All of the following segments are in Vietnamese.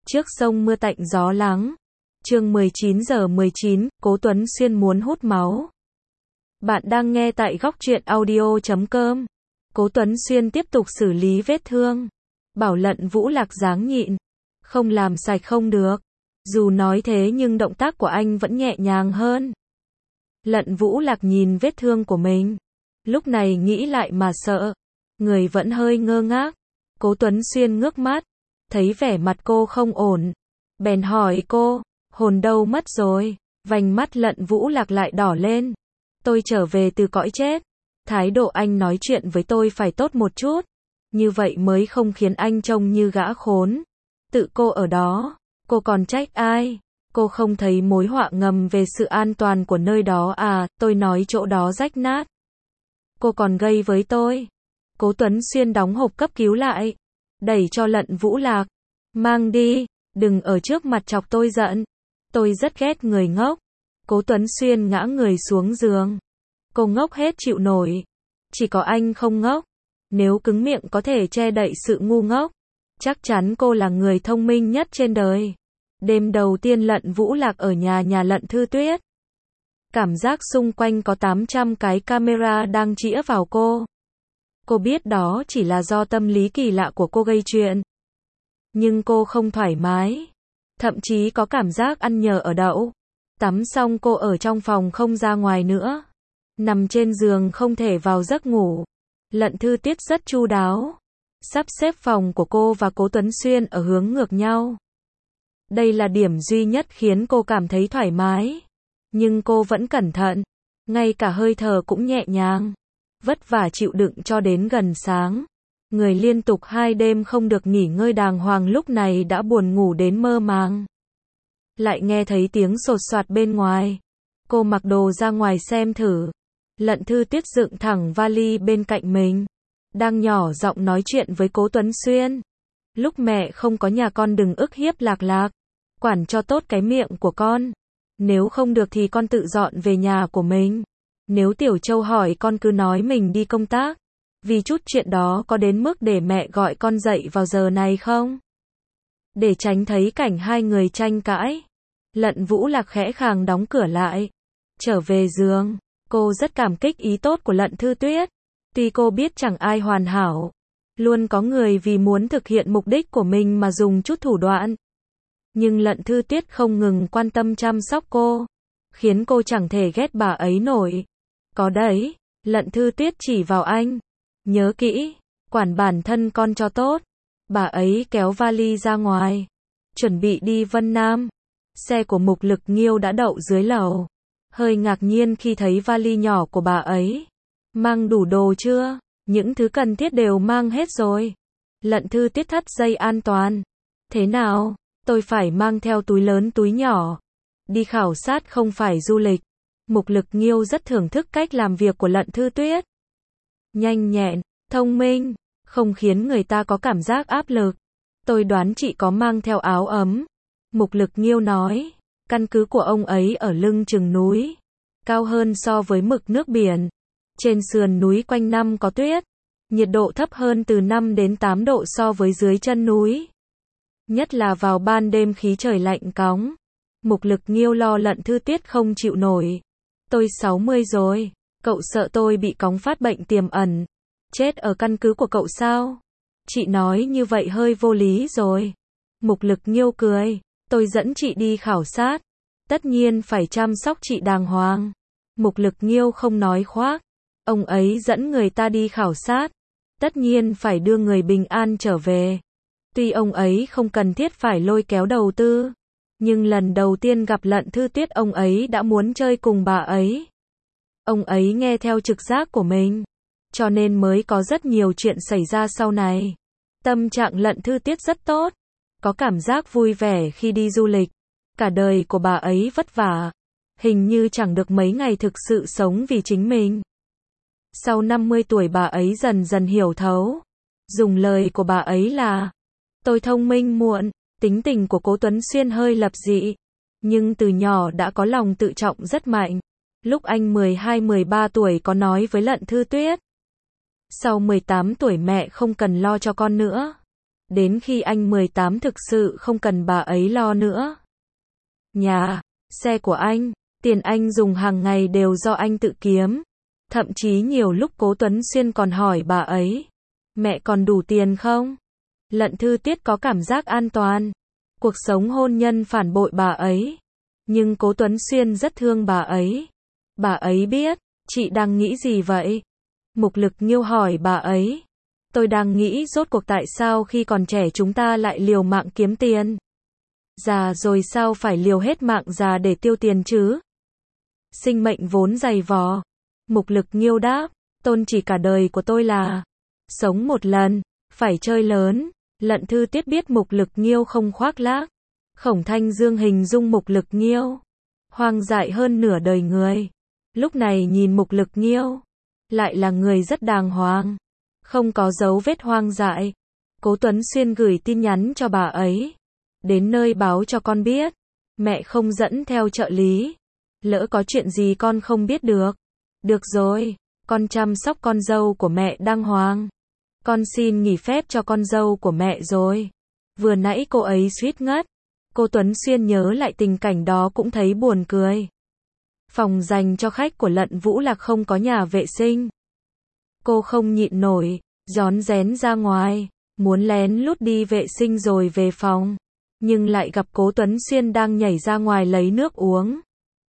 Trước sông mưa tạnh gió lắng. Chương 19:19, Cố Tuấn Xuyên muốn hút máu. Bạn đang nghe tại Góc Truyện Audio.com. Cố Tuấn Xuyên tiếp tục xử lý vết thương. Bảo Lận Vũ Lạc dáng nhịn. Không làm sạch không được. Dù nói thế nhưng động tác của anh vẫn nhẹ nhàng hơn. Lận Vũ Lạc nhìn vết thương của mình. Lúc này nghĩ lại mà sợ. Người vẫn hơi ngơ ngác. Cố Tuấn Xuyên ngước mắt. Thấy vẻ mặt cô không ổn. Bèn hỏi cô, hồn đâu mất rồi? Vành mắt Lận Vũ Lạc lại đỏ lên. Tôi trở về từ cõi chết. Thái độ anh nói chuyện với tôi phải tốt một chút. Như vậy mới không khiến anh trông như gã khốn. Tự cô ở đó, cô còn trách ai? Cô không thấy mối họa ngầm về sự an toàn của nơi đó à? Tôi nói chỗ đó rách nát. Cô còn gây với tôi. Cố Tuấn Xuyên đóng hộp cấp cứu lại. Đẩy cho Lận Vũ Lạc. Mang đi, đừng ở trước mặt chọc tôi giận. Tôi rất ghét người ngốc. Cố Tuấn Xuyên ngã người xuống giường. Cô ngốc hết chịu nổi. Chỉ có anh không ngốc. Nếu cứng miệng có thể che đậy sự ngu ngốc, chắc chắn cô là người thông minh nhất trên đời. Đêm đầu tiên Lận Vũ Lạc ở nhà Lận Thư Tuyết. Cảm giác xung quanh có 800 cái camera đang chĩa vào cô. Cô biết đó chỉ là do tâm lý kỳ lạ của cô gây chuyện. Nhưng cô không thoải mái. Thậm chí có cảm giác ăn nhờ ở đậu. Tắm xong cô ở trong phòng không ra ngoài nữa. Nằm trên giường không thể vào giấc ngủ. Lận Thư Tuyết rất chu đáo. Sắp xếp phòng của cô và Cố Tuấn Xuyên ở hướng ngược nhau. Đây là điểm duy nhất khiến cô cảm thấy thoải mái. Nhưng cô vẫn cẩn thận. Ngay cả hơi thở cũng nhẹ nhàng. Vất vả chịu đựng cho đến gần sáng. Người liên tục 2 đêm không được nghỉ ngơi đàng hoàng lúc này đã buồn ngủ đến mơ màng. Lại nghe thấy tiếng sột soạt bên ngoài. Cô mặc đồ ra ngoài xem thử. Lận Thư Tuyết dựng thẳng vali bên cạnh mình. Đang nhỏ giọng nói chuyện với Cố Tuấn Xuyên. Lúc mẹ không có nhà con đừng ức hiếp Lạc Lạc. Quản cho tốt cái miệng của con. Nếu không được thì con tự dọn về nhà của mình. Nếu Tiểu Châu hỏi con cứ nói mình đi công tác. Vì chút chuyện đó có đến mức để mẹ gọi con dậy vào giờ này không? Để tránh thấy cảnh hai người tranh cãi. Lận Vũ Lạc khẽ khàng đóng cửa lại. Trở về giường. Cô rất cảm kích ý tốt của Lận Thư Tuyết. Tuy cô biết chẳng ai hoàn hảo. Luôn có người vì muốn thực hiện mục đích của mình mà dùng chút thủ đoạn. Nhưng Lận Thư Tuyết không ngừng quan tâm chăm sóc cô. Khiến cô chẳng thể ghét bà ấy nổi. Có đấy, Lận Thư Tuyết chỉ vào anh. Nhớ kỹ, quản bản thân con cho tốt. Bà ấy kéo vali ra ngoài. Chuẩn bị đi Vân Nam. Xe của Mục Lực Nghiêu đã đậu dưới lầu. Hơi ngạc nhiên khi thấy vali nhỏ của bà ấy. Mang đủ đồ chưa? Những thứ cần thiết đều mang hết rồi. Lận Thư Tuyết thắt dây an toàn. Thế nào? Tôi phải mang theo túi lớn túi nhỏ. Đi khảo sát không phải du lịch. Mục Lực Nghiêu rất thưởng thức cách làm việc của Lận Thư Tuyết. Nhanh nhẹn, thông minh, không khiến người ta có cảm giác áp lực. Tôi đoán chị có mang theo áo ấm. Mục Lực Nghiêu nói. Căn cứ của ông ấy ở lưng chừng núi. Cao hơn so với mực nước biển. Trên sườn núi quanh năm có tuyết. Nhiệt độ thấp hơn từ 5 đến 8 độ so với dưới chân núi. Nhất là vào ban đêm khí trời lạnh cóng. Mục Lực Nghiêu lo Lận Thư Tuyết không chịu nổi. Tôi 60 rồi. Cậu sợ tôi bị cóng phát bệnh tiềm ẩn. Chết ở căn cứ của cậu sao? Chị nói như vậy hơi vô lý rồi. Mục Lực Nghiêu cười. Tôi dẫn chị đi khảo sát. Tất nhiên phải chăm sóc chị đàng hoàng. Mục Lực Nghiêu không nói khoác. Ông ấy dẫn người ta đi khảo sát. Tất nhiên phải đưa người bình an trở về. Tuy ông ấy không cần thiết phải lôi kéo đầu tư. Nhưng lần đầu tiên gặp Lận Thư Tuyết ông ấy đã muốn chơi cùng bà ấy. Ông ấy nghe theo trực giác của mình. Cho nên mới có rất nhiều chuyện xảy ra sau này. Tâm trạng Lận Thư Tuyết rất tốt. Có cảm giác vui vẻ khi đi du lịch. Cả đời của bà ấy vất vả. Hình như chẳng được mấy ngày thực sự sống vì chính mình. Sau 50 tuổi bà ấy dần dần hiểu thấu. Dùng lời của bà ấy là tôi thông minh muộn. Tính tình của Cố Tuấn Xuyên hơi lập dị. Nhưng từ nhỏ đã có lòng tự trọng rất mạnh. Lúc anh 12-13 tuổi có nói với Lận Thư Tuyết. Sau 18 tuổi mẹ không cần lo cho con nữa. Đến khi anh 18 thực sự không cần bà ấy lo nữa. Nhà, xe của anh, tiền anh dùng hàng ngày đều do anh tự kiếm. Thậm chí nhiều lúc Cố Tuấn Xuyên còn hỏi bà ấy, mẹ còn đủ tiền không? Lận Thư Tiết có cảm giác an toàn. Cuộc sống hôn nhân phản bội bà ấy. Nhưng Cố Tuấn Xuyên rất thương bà ấy. Bà ấy biết, chị đang nghĩ gì vậy? Mục Lực Nghiêu hỏi bà ấy. Tôi đang nghĩ rốt cuộc tại sao khi còn trẻ chúng ta lại liều mạng kiếm tiền. Già rồi sao phải liều hết mạng già để tiêu tiền chứ? Sinh mệnh vốn dày vò. Mục Lực Nghiêu đáp, tôn chỉ cả đời của tôi là sống một lần, phải chơi lớn. Lận Thư Tiết biết Mục Lực Nghiêu không khoác lác. Khổng Thanh Dương hình dung Mục Lực Nghiêu hoang dại hơn nửa đời người. Lúc này nhìn Mục Lực Nghiêu, lại là người rất đàng hoàng, không có dấu vết hoang dại. Cố Tuấn Xuyên gửi tin nhắn cho bà ấy. Đến nơi báo cho con biết, mẹ không dẫn theo trợ lý. Lỡ có chuyện gì con không biết được. Được rồi, con chăm sóc con dâu của mẹ đàng hoàng. Con xin nghỉ phép cho con dâu của mẹ rồi. Vừa nãy cô ấy suýt ngất. Cô Tuấn Xuyên nhớ lại tình cảnh đó cũng thấy buồn cười. Phòng dành cho khách của Lận Vũ Lạc không có nhà vệ sinh. Cô không nhịn nổi, rón rén ra ngoài, muốn lén lút đi vệ sinh rồi về phòng. Nhưng lại gặp Cố Tuấn Xuyên đang nhảy ra ngoài lấy nước uống.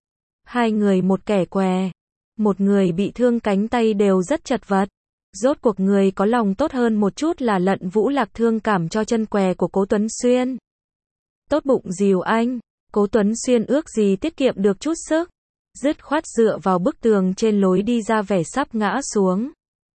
Hai người một kẻ què, một người bị thương cánh tay đều rất chật vật. Rốt cuộc người có lòng tốt hơn một chút là Lận Vũ Lạc thương cảm cho chân què của Cố Tuấn Xuyên. Tốt bụng dìu anh, Cố Tuấn Xuyên ước gì tiết kiệm được chút sức. Dứt khoát dựa vào bức tường trên lối đi ra vẻ sắp ngã xuống.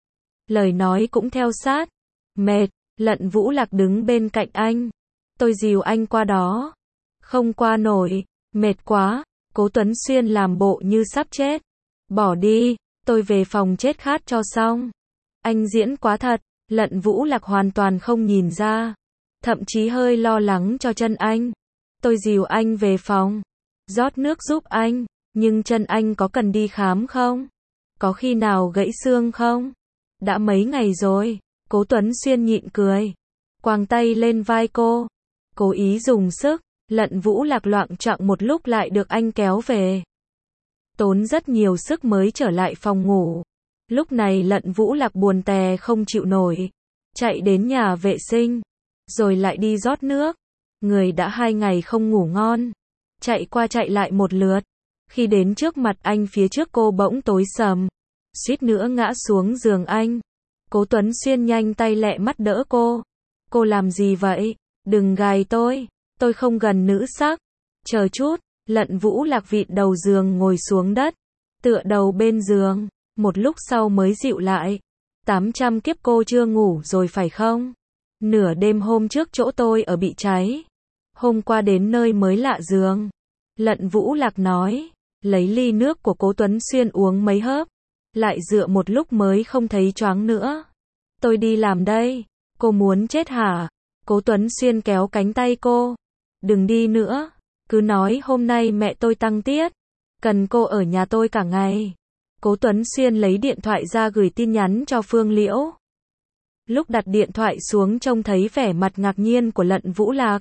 Lời nói cũng theo sát. Mệt, Lận Vũ Lạc đứng bên cạnh anh. Tôi dìu anh qua đó. Không qua nổi, mệt quá. Cố Tuấn Xuyên làm bộ như sắp chết. Bỏ đi, tôi về phòng chết khát cho xong. Anh diễn quá thật, Lận Vũ Lạc hoàn toàn không nhìn ra. Thậm chí hơi lo lắng cho chân anh. Tôi dìu anh về phòng, rót nước giúp anh. Nhưng chân anh có cần đi khám không? Có khi nào gãy xương không? Đã mấy ngày rồi. Cố Tuấn Xuyên nhịn cười, quàng tay lên vai cô, cố ý dùng sức. Lận Vũ Lạc loạng choạng một lúc lại được anh kéo về. Tốn rất nhiều sức mới trở lại phòng ngủ. Lúc này Lận Vũ Lạc buồn tè không chịu nổi, chạy đến nhà vệ sinh, rồi lại đi rót nước. Người đã 2 ngày không ngủ ngon, chạy qua chạy lại một lượt. Khi đến trước mặt anh phía trước cô bỗng tối sầm, suýt nữa ngã xuống giường anh. Cố Tuấn Xuyên nhanh tay lẹ mắt đỡ cô. Cô làm gì vậy? Đừng gài tôi không gần nữ sắc. Chờ chút, Lận Vũ Lạc vịn đầu giường ngồi xuống đất, tựa đầu bên giường, một lúc sau mới dịu lại. 800 kiếp cô chưa ngủ rồi phải không? Nửa đêm hôm trước chỗ tôi ở bị cháy. Hôm qua đến nơi mới lạ giường. Lận Vũ Lạc nói, lấy ly nước của Cố Tuấn Xuyên uống mấy hớp, lại dựa một lúc mới không thấy choáng nữa. Tôi đi làm đây. Cô muốn chết hả? Cố Tuấn Xuyên kéo cánh tay cô. Đừng đi nữa. Cứ nói hôm nay mẹ tôi tăng tiết, cần cô ở nhà tôi cả ngày. Cố Tuấn Xuyên lấy điện thoại ra gửi tin nhắn cho Phương Liễu. Lúc đặt điện thoại xuống trông thấy vẻ mặt ngạc nhiên của Lận Vũ Lạc,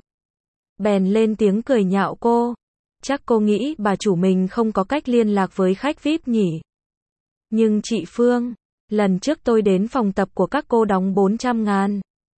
bèn lên tiếng cười nhạo cô. Chắc cô nghĩ bà chủ mình không có cách liên lạc với khách VIP nhỉ? Nhưng chị Phương, lần trước tôi đến phòng tập của các cô đóng 400.000.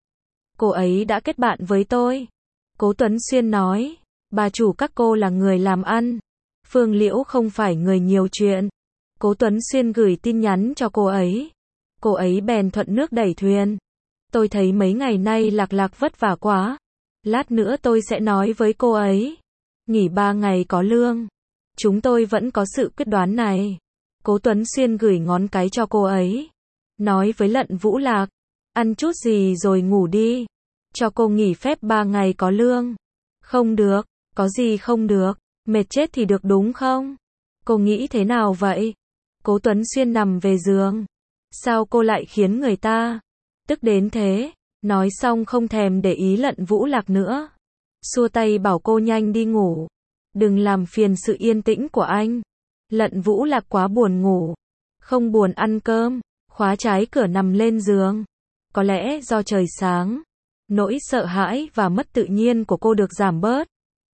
Cô ấy đã kết bạn với tôi. Cố Tuấn Xuyên nói, bà chủ các cô là người làm ăn. Phương Liễu không phải người nhiều chuyện. Cố Tuấn Xuyên gửi tin nhắn cho cô ấy. Cô ấy bèn thuận nước đẩy thuyền. Tôi thấy mấy ngày nay Lạc vất vả quá. Lát nữa tôi sẽ nói với cô ấy. Nghỉ 3 ngày có lương. Chúng tôi vẫn có sự quyết đoán này. Cố Tuấn Xuyên gửi ngón cái cho cô ấy. Nói với Lận Vũ Lạc, ăn chút gì rồi ngủ đi. Cho cô nghỉ phép 3 ngày có lương. Không được, có gì không được, mệt chết thì được đúng không? Cô nghĩ thế nào vậy? Cố Tuấn Xuyên nằm về giường. Sao cô lại khiến người ta tức đến thế? Nói xong không thèm để ý Lận Vũ Lạc nữa. Xua tay bảo cô nhanh đi ngủ. Đừng làm phiền sự yên tĩnh của anh. Lận Vũ Lạc quá buồn ngủ. Không buồn ăn cơm. Khóa trái cửa nằm lên giường. Có lẽ do trời sáng. Nỗi sợ hãi và mất tự nhiên của cô được giảm bớt.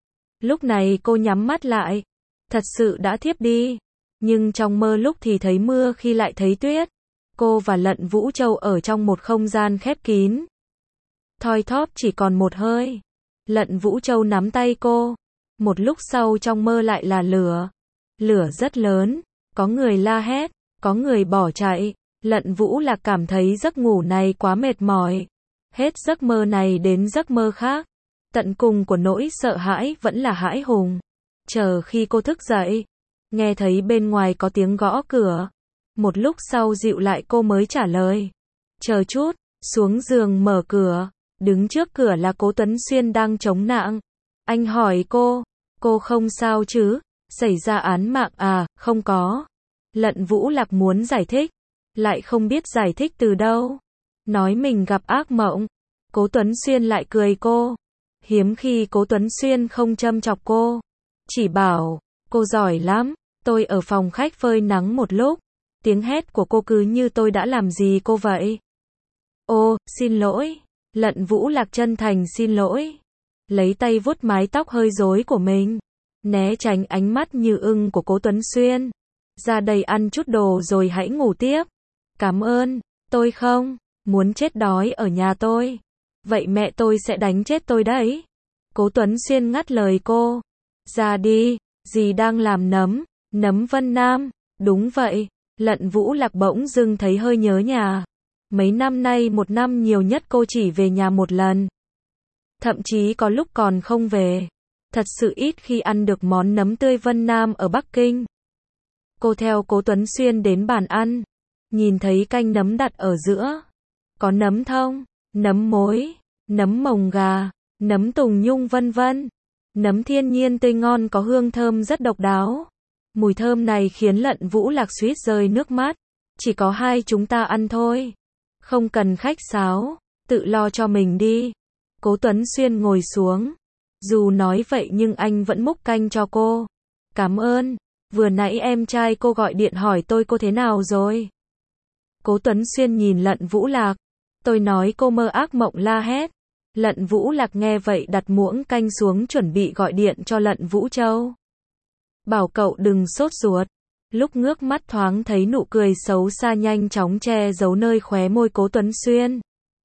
Lúc này cô nhắm mắt lại. Thật sự đã thiếp đi. Nhưng trong mơ lúc thì thấy mưa khi lại thấy tuyết. Cô và Lận Vũ Châu ở trong một không gian khép kín. Thoi thóp chỉ còn một hơi. Lận Vũ Châu nắm tay cô. Một lúc sau trong mơ lại là lửa. Lửa rất lớn. Có người la hét. Có người bỏ chạy. Lận Vũ Lạc cảm thấy giấc ngủ này quá mệt mỏi. Hết giấc mơ này đến giấc mơ khác. Tận cùng của nỗi sợ hãi vẫn là hãi hùng. Chờ khi cô thức dậy, nghe thấy bên ngoài có tiếng gõ cửa. Một lúc sau dịu lại cô mới trả lời. Chờ chút, xuống giường mở cửa. Đứng trước cửa là Cố Tuấn Xuyên đang chống nạng. Anh hỏi cô không sao chứ? Xảy ra án mạng à? Không có. Lận Vũ Lạc muốn giải thích, lại không biết giải thích từ đâu. Nói mình gặp ác mộng. Cố Tuấn Xuyên lại cười cô. Hiếm khi Cố Tuấn Xuyên không châm chọc cô. Chỉ bảo, cô giỏi lắm. Tôi ở phòng khách phơi nắng một lúc. Tiếng hét của cô cứ như tôi đã làm gì cô vậy. Ô, xin lỗi. Lận Vũ Lạc chân thành xin lỗi. Lấy tay vuốt mái tóc hơi rối của mình. Né tránh ánh mắt như ưng của Cố Tuấn Xuyên. Ra đây ăn chút đồ rồi hãy ngủ tiếp. Cảm ơn, tôi không muốn chết đói ở nhà tôi. Vậy mẹ tôi sẽ đánh chết tôi đấy. Cố Tuấn Xuyên ngắt lời cô. Ra đi, dì đang làm nấm Vân Nam. Đúng vậy, Lận Vũ Lạc bỗng dưng thấy hơi nhớ nhà. Mấy năm nay một năm nhiều nhất cô chỉ về nhà một lần. Thậm chí có lúc còn không về. Thật sự ít khi ăn được món nấm tươi Vân Nam ở Bắc Kinh. Cô theo Cố Tuấn Xuyên đến bàn ăn. Nhìn thấy canh nấm đặt ở giữa. Có nấm thông, nấm mối, nấm mồng gà, nấm tùng nhung vân vân. Nấm thiên nhiên tươi ngon có hương thơm rất độc đáo. Mùi thơm này khiến Lận Vũ Lạc suýt rơi nước mắt. Chỉ có hai chúng ta ăn thôi. Không cần khách sáo, tự lo cho mình đi. Cố Tuấn Xuyên ngồi xuống. Dù nói vậy nhưng anh vẫn múc canh cho cô. Cảm ơn. Vừa nãy em trai cô gọi điện hỏi tôi cô thế nào rồi. Cố Tuấn Xuyên nhìn Lận Vũ Lạc. Tôi nói cô mơ ác mộng la hét. Lận Vũ Lạc nghe vậy đặt muỗng canh xuống chuẩn bị gọi điện cho Lận Vũ Châu. Bảo cậu đừng sốt ruột. Lúc ngước mắt thoáng thấy nụ cười xấu xa nhanh chóng che giấu nơi khóe môi Cố Tuấn Xuyên.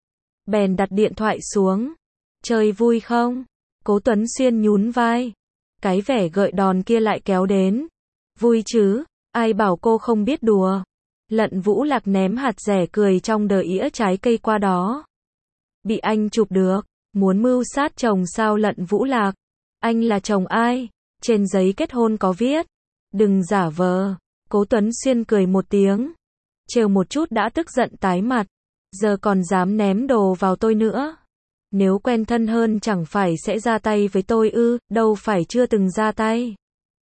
Bèn đặt điện thoại xuống. Chơi vui không? Cố Tuấn Xuyên nhún vai. Cái vẻ gợi đòn kia lại kéo đến. Vui chứ, ai bảo cô không biết đùa. Lận Vũ Lạc ném hạt dẻ cười trong đờ ĩa trái cây qua đó. Bị anh chụp được, muốn mưu sát chồng sao Lận Vũ Lạc? Anh là chồng ai? Trên giấy kết hôn có viết. Đừng giả vờ. Cố Tuấn Xuyên cười một tiếng. Trêu một chút đã tức giận tái mặt. Giờ còn dám ném đồ vào tôi nữa. Nếu quen thân hơn chẳng phải sẽ ra tay với tôi ư, đâu phải chưa từng ra tay.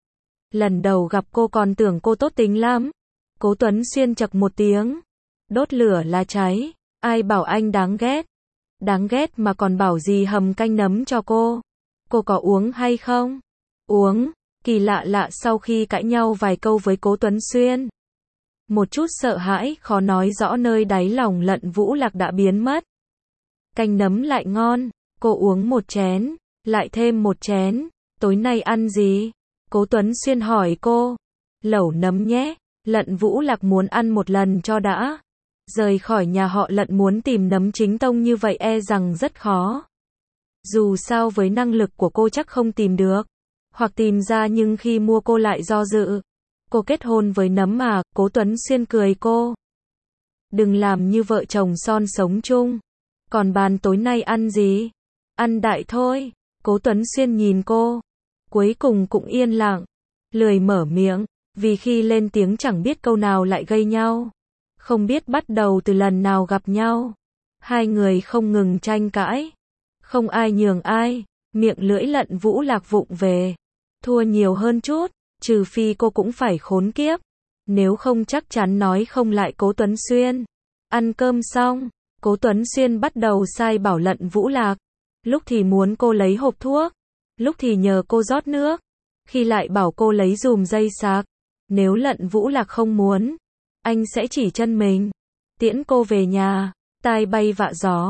Lần đầu gặp cô còn tưởng cô tốt tính lắm. Cố Tuấn Xuyên chậc một tiếng. Đốt lửa là cháy. Ai bảo anh đáng ghét. Đáng ghét mà còn bảo gì hầm canh nấm cho cô. Cô có uống hay không? Uống. Kỳ lạ lạ sau khi cãi nhau vài câu với Cố Tuấn Xuyên. Một chút sợ hãi khó nói rõ nơi đáy lòng Lận Vũ Lạc đã biến mất. Canh nấm lại ngon. Cô uống một chén. Lại thêm một chén. Tối nay ăn gì? Cố Tuấn Xuyên hỏi cô. Lẩu nấm nhé. Lận Vũ Lạc muốn ăn một lần cho đã. Rời khỏi nhà họ Lận muốn tìm nấm chính tông như vậy e rằng rất khó. Dù sao với năng lực của cô chắc không tìm được. Hoặc tìm ra nhưng khi mua cô lại do dự. Cô kết hôn với nấm mà, Cố Tuấn Xuyên cười cô. Đừng làm như vợ chồng son sống chung. Còn bàn tối nay ăn gì? Ăn đại thôi. Cố Tuấn Xuyên nhìn cô. Cuối cùng cũng yên lặng. Lười mở miệng. Vì khi lên tiếng chẳng biết câu nào lại gây nhau. Không biết bắt đầu từ lần nào gặp nhau. Hai người không ngừng tranh cãi. Không ai nhường ai. Miệng lưỡi Lận Vũ Lạc vụng về. Thua nhiều hơn chút. Trừ phi cô cũng phải khốn kiếp. Nếu không chắc chắn nói không lại Cố Tuấn Xuyên. Ăn cơm xong. Cố Tuấn Xuyên bắt đầu sai bảo Lận Vũ Lạc. Lúc thì muốn cô lấy hộp thuốc. Lúc thì nhờ cô rót nước. Khi lại bảo cô lấy dùm dây sạc. Nếu Lận Vũ Lạc không muốn, anh sẽ chỉ chân mình. Tiễn cô về nhà. Tai bay vạ gió.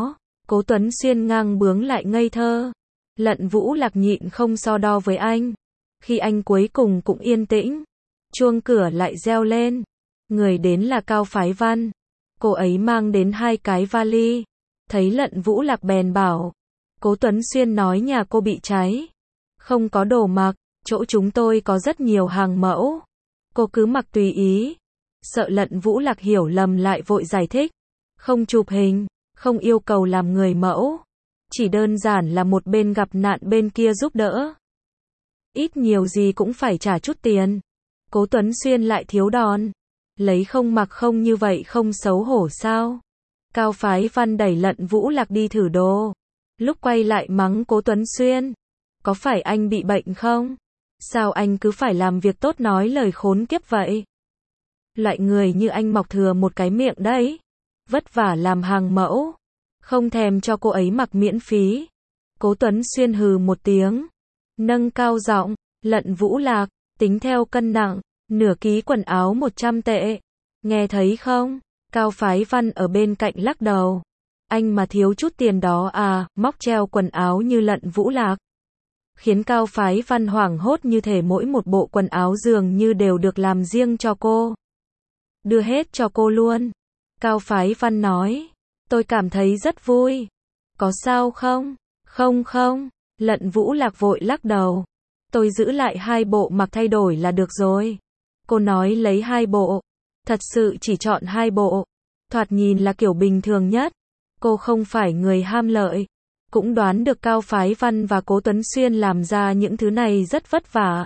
Cố Tuấn Xuyên ngang bướng lại ngây thơ. Lận Vũ Lạc nhịn không so đo với anh. Khi anh cuối cùng cũng yên tĩnh, chuông cửa lại reo lên. Người đến là Cao Phái Văn. Cô ấy mang đến 2 cái vali. Thấy Lận Vũ Lạc bèn bảo. Cố Tuấn Xuyên nói nhà cô bị cháy. Không có đồ mặc, chỗ chúng tôi có rất nhiều hàng mẫu. Cô cứ mặc tùy ý. Sợ Lận Vũ Lạc hiểu lầm lại vội giải thích. Không chụp hình, không yêu cầu làm người mẫu. Chỉ đơn giản là một bên gặp nạn bên kia giúp đỡ. Ít nhiều gì cũng phải trả chút tiền. Cố Tuấn Xuyên lại thiếu đòn. Lấy không mặc không như vậy không xấu hổ sao? Cao Phái Văn đẩy Lận Vũ Lạc đi thử đồ. Lúc quay lại mắng Cố Tuấn Xuyên. Có phải anh bị bệnh không? Sao anh cứ phải làm việc tốt nói lời khốn kiếp vậy? Loại người như anh mọc thừa một cái miệng đấy. Vất vả làm hàng mẫu. Không thèm cho cô ấy mặc miễn phí. Cố Tuấn Xuyên hừ một tiếng. Nâng cao giọng. Lận Vũ Lạc, tính theo cân nặng. Nửa ký quần áo 100 tệ. Nghe thấy không? Cao Phái Văn ở bên cạnh lắc đầu. Anh mà thiếu chút tiền đó à, móc treo quần áo như Lận Vũ Lạc. Khiến Cao Phái Văn hoảng hốt như thể mỗi một bộ quần áo dường như đều được làm riêng cho cô. Đưa hết cho cô luôn. Cao Phái Văn nói. Tôi cảm thấy rất vui. Có sao không? Không không. Lận Vũ Lạc vội lắc đầu. Tôi giữ lại 2 bộ mặc thay đổi là được rồi. Cô nói lấy 2 bộ. Thật sự chỉ chọn 2 bộ. Thoạt nhìn là kiểu bình thường nhất. Cô không phải người ham lợi. Cũng đoán được Cao Phái Văn và Cố Tuấn Xuyên làm ra những thứ này rất vất vả.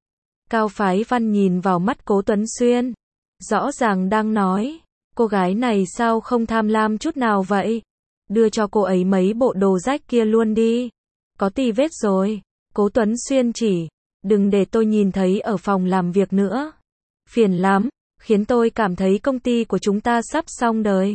Cao Phái Văn nhìn vào mắt Cố Tuấn Xuyên. Rõ ràng đang nói. Cô gái này sao không tham lam chút nào vậy? Đưa cho cô ấy mấy bộ đồ rách kia luôn đi. Có tì vết rồi. Cố Tuấn Xuyên chỉ. Đừng để tôi nhìn thấy ở phòng làm việc nữa. Phiền lắm. Khiến tôi cảm thấy công ty của chúng ta sắp xong đời.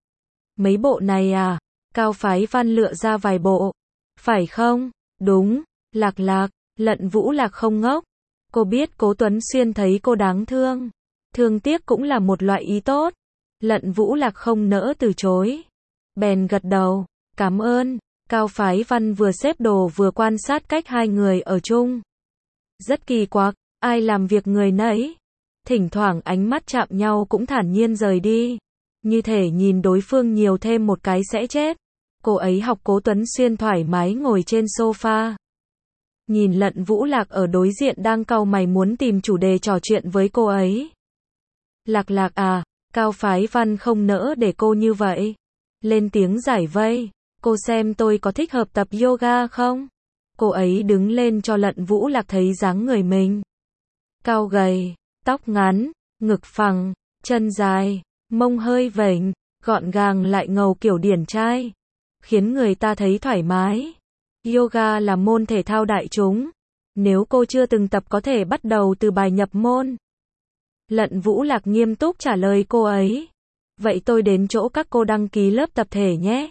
Mấy bộ này à? Cao Phái Văn lựa ra vài bộ. Phải không? Đúng. Lạc Lạc. Lận Vũ Lạc không ngốc. Cô biết Cố Tuấn Xuyên thấy cô đáng thương. Thương tiếc cũng là một loại ý tốt. Lận Vũ Lạc không nỡ từ chối. Bèn gật đầu. Cảm ơn. Cao Phái Văn vừa xếp đồ vừa quan sát cách 2 người ở chung. Rất kỳ quặc. Ai làm việc người nấy. Thỉnh thoảng ánh mắt chạm nhau cũng thản nhiên rời đi. Như thể nhìn đối phương nhiều thêm một cái sẽ chết. Cô ấy học Cố Tuấn Xuyên thoải mái ngồi trên sofa. Nhìn Lận Vũ Lạc ở đối diện đang cau mày muốn tìm chủ đề trò chuyện với cô ấy. Lạc Lạc à, Cao Phái Văn không nỡ để cô như vậy. Lên tiếng giải vây. Cô xem tôi có thích hợp tập yoga không? Cô ấy đứng lên cho Lận Vũ Lạc thấy dáng người mình. Cao gầy, tóc ngắn, ngực phẳng, chân dài, mông hơi vểnh, gọn gàng lại ngầu kiểu điển trai. Khiến người ta thấy thoải mái. Yoga là môn thể thao đại chúng. Nếu cô chưa từng tập có thể bắt đầu từ bài nhập môn. Lận Vũ Lạc nghiêm túc trả lời cô ấy. Vậy tôi đến chỗ các cô đăng ký lớp tập thể nhé.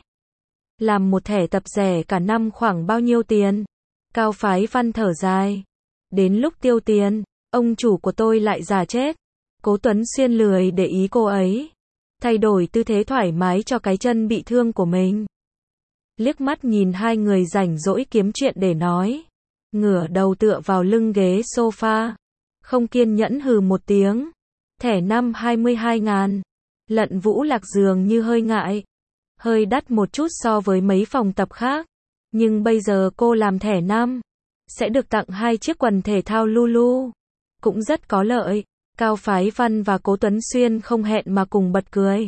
Làm một thẻ tập rẻ cả năm khoảng bao nhiêu tiền? Cao Phái Văn thở dài. Đến lúc tiêu tiền, ông chủ của tôi lại già chết. Cố Tuấn Xuyên lười để ý cô ấy. Thay đổi tư thế thoải mái cho cái chân bị thương của mình. Liếc mắt nhìn 2 người rảnh rỗi kiếm chuyện để nói. Ngửa đầu tựa vào lưng ghế sofa. Không kiên nhẫn hừ một tiếng. Thẻ năm 22.000. Lận Vũ Lạc dường như hơi ngại. Hơi đắt một chút so với mấy phòng tập khác. Nhưng bây giờ cô làm thẻ năm. Sẽ được tặng 2 chiếc quần thể thao Lulu. Cũng rất có lợi. Cao Phái Văn và Cố Tuấn Xuyên không hẹn mà cùng bật cười.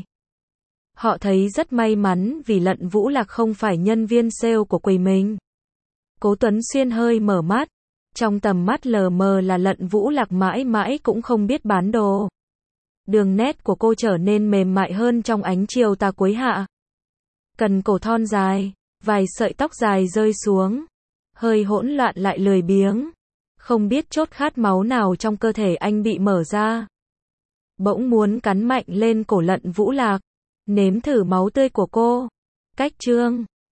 Họ thấy rất may mắn vì Lận Vũ Lạc không phải nhân viên sale của quầy mình. Cố Tuấn Xuyên hơi mở mắt. Trong tầm mắt lờ mờ là Lận Vũ Lạc mãi mãi cũng không biết bán đồ. Đường nét của cô trở nên mềm mại hơn trong ánh chiều tà cuối hạ. Cần cổ thon dài, vài sợi tóc dài rơi xuống. Hơi hỗn loạn lại lười biếng. Không biết chốt khát máu nào trong cơ thể anh bị mở ra. Bỗng muốn cắn mạnh lên cổ Lận Vũ Lạc. Nếm thử máu tươi của cô. Cách chương